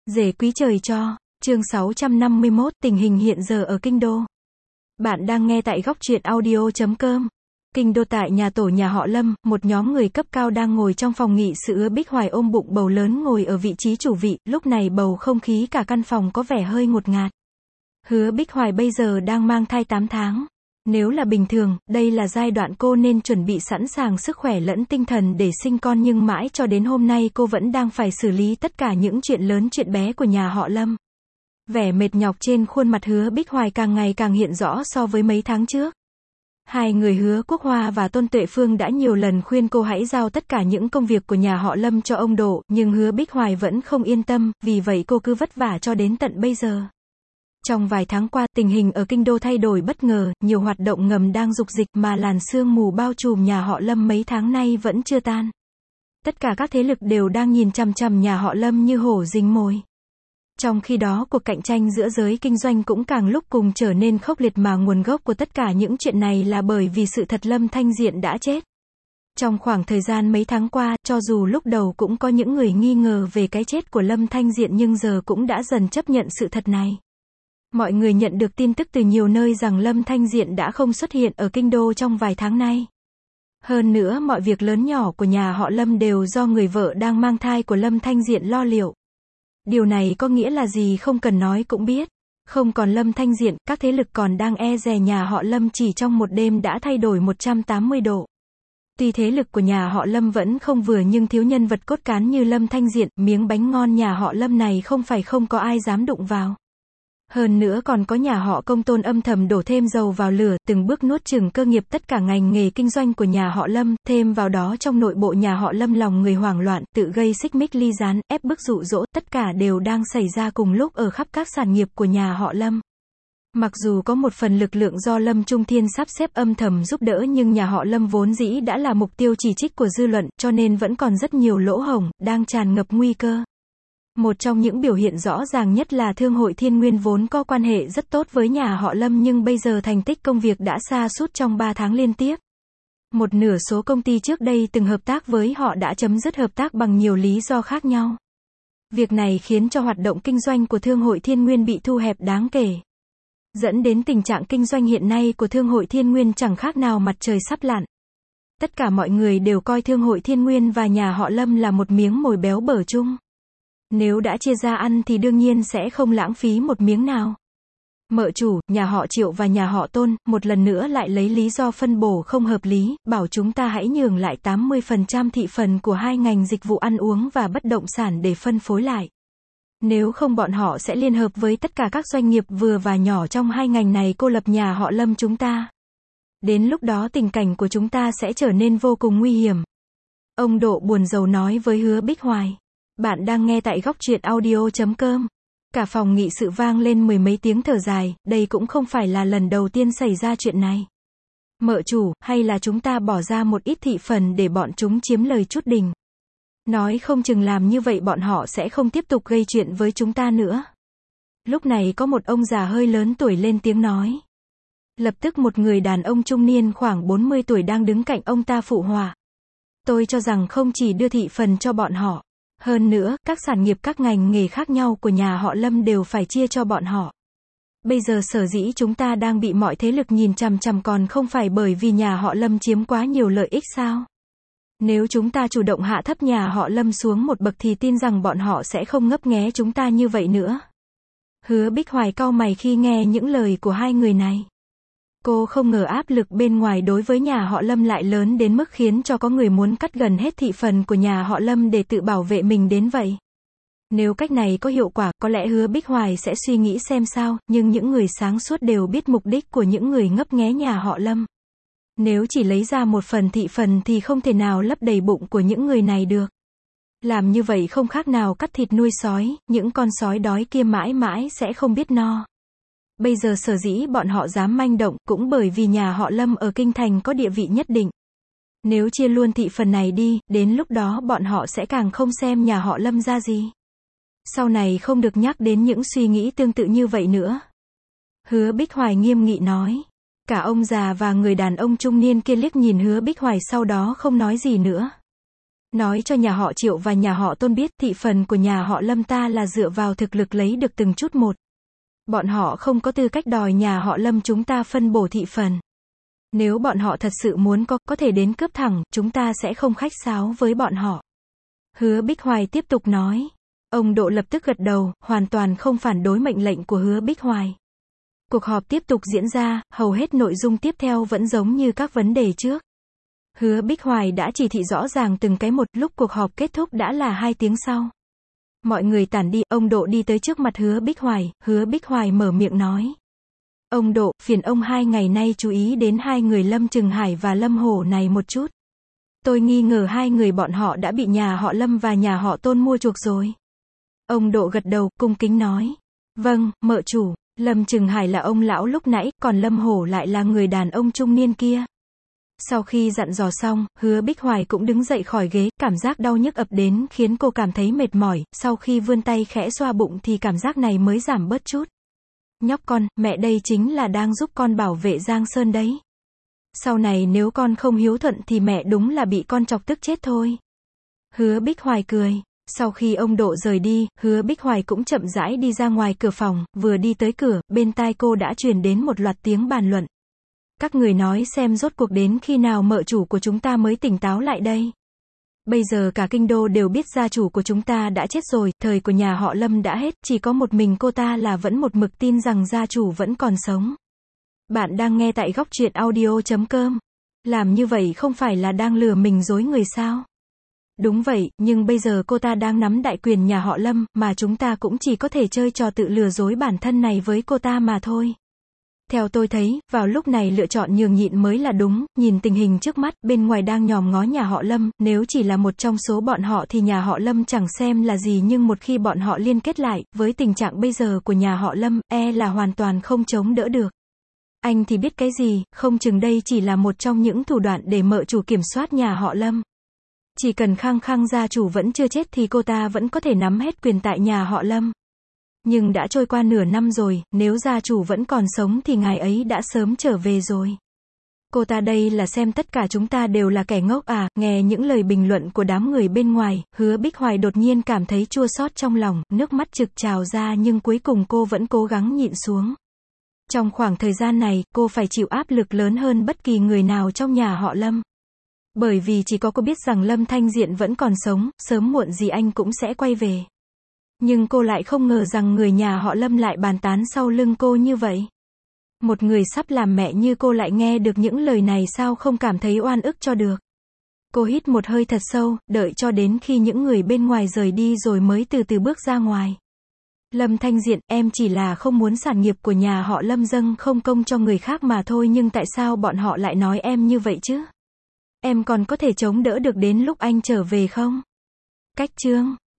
Rể quý trời cho, chương 651, tình hình hiện giờ ở Kinh Đô. Bạn đang nghe tại góc truyện audio.com. Kinh Đô, tại nhà tổ nhà họ Lâm, một nhóm người cấp cao đang ngồi trong phòng nghị sự. Hứa Bích Hoài ôm bụng bầu lớn ngồi ở vị trí chủ vị, lúc này bầu không khí cả căn phòng có vẻ hơi ngột ngạt. Hứa Bích Hoài bây giờ đang mang thai 8 tháng. Nếu là bình thường, đây là giai đoạn cô nên chuẩn bị sẵn sàng sức khỏe lẫn tinh thần để sinh con, nhưng mãi cho đến hôm nay cô vẫn đang phải xử lý tất cả những chuyện lớn chuyện bé của nhà họ Lâm. Vẻ mệt nhọc trên khuôn mặt Hứa Bích Hoài càng ngày càng hiện rõ so với mấy tháng trước. Hai người Hứa Quốc Hoa và Tôn Tuệ Phương đã nhiều lần khuyên cô hãy giao tất cả những công việc của nhà họ Lâm cho ông Độ, nhưng Hứa Bích Hoài vẫn không yên tâm, vì vậy cô cứ vất vả cho đến tận bây giờ. Trong vài tháng qua, tình hình ở Kinh Đô thay đổi bất ngờ, nhiều hoạt động ngầm đang dục dịch mà làn sương mù bao trùm nhà họ Lâm mấy tháng nay vẫn chưa tan. Tất cả các thế lực đều đang nhìn chằm chằm nhà họ Lâm như hổ dính mồi. Trong khi đó, cuộc cạnh tranh giữa giới kinh doanh cũng càng lúc cùng trở nên khốc liệt, mà nguồn gốc của tất cả những chuyện này là bởi vì sự thật Lâm Thanh Diện đã chết. Trong khoảng thời gian mấy tháng qua, cho dù lúc đầu cũng có những người nghi ngờ về cái chết của Lâm Thanh Diện, nhưng giờ cũng đã dần chấp nhận sự thật này. Mọi người nhận được tin tức từ nhiều nơi rằng Lâm Thanh Diện đã không xuất hiện ở Kinh Đô trong vài tháng nay. Hơn nữa, mọi việc lớn nhỏ của nhà họ Lâm đều do người vợ đang mang thai của Lâm Thanh Diện lo liệu. Điều này có nghĩa là gì không cần nói cũng biết. Không còn Lâm Thanh Diện, các thế lực còn đang e dè nhà họ Lâm chỉ trong một đêm đã thay đổi 180 độ. Tuy thế lực của nhà họ Lâm vẫn không vừa, nhưng thiếu nhân vật cốt cán như Lâm Thanh Diện, miếng bánh ngon nhà họ Lâm này không phải không có ai dám đụng vào. Hơn nữa còn có nhà họ Công Tôn âm thầm đổ thêm dầu vào lửa, từng bước nuốt chửng cơ nghiệp tất cả ngành nghề kinh doanh của nhà họ Lâm, thêm vào đó trong nội bộ nhà họ Lâm lòng người hoảng loạn, tự gây xích mích ly gián, ép bức dụ dỗ, tất cả đều đang xảy ra cùng lúc ở khắp các sản nghiệp của nhà họ Lâm. Mặc dù có một phần lực lượng do Lâm Trung Thiên sắp xếp âm thầm giúp đỡ, nhưng nhà họ Lâm vốn dĩ đã là mục tiêu chỉ trích của dư luận, cho nên vẫn còn rất nhiều lỗ hổng, đang tràn ngập nguy cơ. Một trong những biểu hiện rõ ràng nhất là Thương hội Thiên Nguyên vốn có quan hệ rất tốt với nhà họ Lâm, nhưng bây giờ thành tích công việc đã sa sút trong 3 tháng liên tiếp. Một nửa số công ty trước đây từng hợp tác với họ đã chấm dứt hợp tác bằng nhiều lý do khác nhau. Việc này khiến cho hoạt động kinh doanh của Thương hội Thiên Nguyên bị thu hẹp đáng kể, dẫn đến tình trạng kinh doanh hiện nay của Thương hội Thiên Nguyên chẳng khác nào mặt trời sắp lặn. Tất cả mọi người đều coi Thương hội Thiên Nguyên và nhà họ Lâm là một miếng mồi béo bở chung. Nếu đã chia ra ăn thì đương nhiên sẽ không lãng phí một miếng nào. Mợ chủ, nhà họ Triệu và nhà họ Tôn, một lần nữa lại lấy lý do phân bổ không hợp lý, bảo chúng ta hãy nhường lại 80% thị phần của hai ngành dịch vụ ăn uống và bất động sản để phân phối lại. Nếu không bọn họ sẽ liên hợp với tất cả các doanh nghiệp vừa và nhỏ trong hai ngành này cô lập nhà họ Lâm chúng ta. Đến lúc đó tình cảnh của chúng ta sẽ trở nên vô cùng nguy hiểm. Ông Độ buồn rầu nói với Hứa Bích Hoài. Bạn đang nghe tại góc truyện audio.com. Cả phòng nghị sự vang lên mười mấy tiếng thở dài, đây cũng không phải là lần đầu tiên xảy ra chuyện này. Mợ chủ, hay là chúng ta bỏ ra một ít thị phần để bọn chúng chiếm lời chút đỉnh. Nói không chừng làm như vậy bọn họ sẽ không tiếp tục gây chuyện với chúng ta nữa. Lúc này có một ông già hơi lớn tuổi lên tiếng nói. Lập tức một người đàn ông trung niên khoảng 40 tuổi đang đứng cạnh ông ta phụ họa. Tôi cho rằng không chỉ đưa thị phần cho bọn họ. Hơn nữa, các sản nghiệp các ngành nghề khác nhau của nhà họ Lâm đều phải chia cho bọn họ. Bây giờ sở dĩ chúng ta đang bị mọi thế lực nhìn chằm chằm còn không phải bởi vì nhà họ Lâm chiếm quá nhiều lợi ích sao? Nếu chúng ta chủ động hạ thấp nhà họ Lâm xuống một bậc thì tin rằng bọn họ sẽ không ngấp nghé chúng ta như vậy nữa. Hứa Bích Hoài cau mày khi nghe những lời của hai người này. Cô không ngờ áp lực bên ngoài đối với nhà họ Lâm lại lớn đến mức khiến cho có người muốn cắt gần hết thị phần của nhà họ Lâm để tự bảo vệ mình đến vậy. Nếu cách này có hiệu quả, có lẽ Hứa Bích Hoài sẽ suy nghĩ xem sao, nhưng những người sáng suốt đều biết mục đích của những người ngấp nghé nhà họ Lâm. Nếu chỉ lấy ra một phần thị phần thì không thể nào lấp đầy bụng của những người này được. Làm như vậy không khác nào cắt thịt nuôi sói, những con sói đói kia mãi mãi sẽ không biết no. Bây giờ sở dĩ bọn họ dám manh động cũng bởi vì nhà họ Lâm ở Kinh Thành có địa vị nhất định. Nếu chia luôn thị phần này đi, đến lúc đó bọn họ sẽ càng không xem nhà họ Lâm ra gì. Sau này không được nhắc đến những suy nghĩ tương tự như vậy nữa. Hứa Bích Hoài nghiêm nghị nói. Cả ông già và người đàn ông trung niên kia liếc nhìn Hứa Bích Hoài sau đó không nói gì nữa. Nói cho nhà họ Triệu và nhà họ Tôn biết thị phần của nhà họ Lâm ta là dựa vào thực lực lấy được từng chút một. Bọn họ không có tư cách đòi nhà họ Lâm chúng ta phân bổ thị phần. Nếu bọn họ thật sự muốn có thể đến cướp thẳng, chúng ta sẽ không khách sáo với bọn họ. Hứa Bích Hoài tiếp tục nói. Ông Độ lập tức gật đầu, hoàn toàn không phản đối mệnh lệnh của Hứa Bích Hoài. Cuộc họp tiếp tục diễn ra, hầu hết nội dung tiếp theo vẫn giống như các vấn đề trước. Hứa Bích Hoài đã chỉ thị rõ ràng từng cái một, lúc cuộc họp kết thúc đã là 2 tiếng sau. Mọi người tản đi, ông Độ đi tới trước mặt Hứa Bích Hoài mở miệng nói. Ông Độ, phiền ông 2 ngày nay chú ý đến 2 người Lâm Trừng Hải và Lâm Hổ này một chút. Tôi nghi ngờ 2 người bọn họ đã bị nhà họ Lâm và nhà họ Tôn mua chuộc rồi. Ông Độ gật đầu, cung kính nói. Vâng, mợ chủ. Lâm Trừng Hải là ông lão lúc nãy, còn Lâm Hổ lại là người đàn ông trung niên kia. Sau khi dặn dò xong, Hứa Bích Hoài cũng đứng dậy khỏi ghế, cảm giác đau nhức ập đến khiến cô cảm thấy mệt mỏi, sau khi vươn tay khẽ xoa bụng thì cảm giác này mới giảm bớt chút. Nhóc con, mẹ đây chính là đang giúp con bảo vệ Giang Sơn đấy. Sau này nếu con không hiếu thuận thì mẹ đúng là bị con chọc tức chết thôi. Hứa Bích Hoài cười. Sau khi ông Độ rời đi, Hứa Bích Hoài cũng chậm rãi đi ra ngoài cửa phòng, vừa đi tới cửa, bên tai cô đã truyền đến một loạt tiếng bàn luận. Các người nói xem rốt cuộc đến khi nào mợ chủ của chúng ta mới tỉnh táo lại đây. Bây giờ cả kinh đô đều biết gia chủ của chúng ta đã chết rồi, thời của nhà họ Lâm đã hết, chỉ có một mình cô ta là vẫn một mực tin rằng gia chủ vẫn còn sống. Bạn đang nghe tại góc truyện audio.com. Làm như vậy không phải là đang lừa mình dối người sao? Đúng vậy, nhưng bây giờ cô ta đang nắm đại quyền nhà họ Lâm, mà chúng ta cũng chỉ có thể chơi trò tự lừa dối bản thân này với cô ta mà thôi. Theo tôi thấy, vào lúc này lựa chọn nhường nhịn mới là đúng, nhìn tình hình trước mắt, bên ngoài đang nhòm ngó nhà họ Lâm, nếu chỉ là một trong số bọn họ thì nhà họ Lâm chẳng xem là gì, nhưng một khi bọn họ liên kết lại, với tình trạng bây giờ của nhà họ Lâm, là hoàn toàn không chống đỡ được. Anh thì biết cái gì, không chừng đây chỉ là một trong những thủ đoạn để mợ chủ kiểm soát nhà họ Lâm. Chỉ cần khăng khăng gia chủ vẫn chưa chết thì cô ta vẫn có thể nắm hết quyền tại nhà họ Lâm. Nhưng đã trôi qua nửa năm rồi, nếu gia chủ vẫn còn sống thì ngài ấy đã sớm trở về rồi. Cô ta đây là xem tất cả chúng ta đều là kẻ ngốc à? Nghe những lời bình luận của đám người bên ngoài, Hứa Bích Hoài đột nhiên cảm thấy chua xót trong lòng, nước mắt trực trào ra nhưng cuối cùng cô vẫn cố gắng nhịn xuống. Trong khoảng thời gian này, cô phải chịu áp lực lớn hơn bất kỳ người nào trong nhà họ Lâm. Bởi vì chỉ có cô biết rằng Lâm Thanh Diện vẫn còn sống, sớm muộn gì anh cũng sẽ quay về. Nhưng cô lại không ngờ rằng người nhà họ Lâm lại bàn tán sau lưng cô như vậy. Một người sắp làm mẹ như cô lại nghe được những lời này, sao không cảm thấy oan ức cho được. Cô hít một hơi thật sâu, đợi cho đến khi những người bên ngoài rời đi rồi mới từ từ bước ra ngoài. Lâm Thanh Diện, em chỉ là không muốn sản nghiệp của nhà họ Lâm dâng không công cho người khác mà thôi, nhưng tại sao bọn họ lại nói em như vậy chứ? Em còn có thể chống đỡ được đến lúc anh trở về không? Cách chương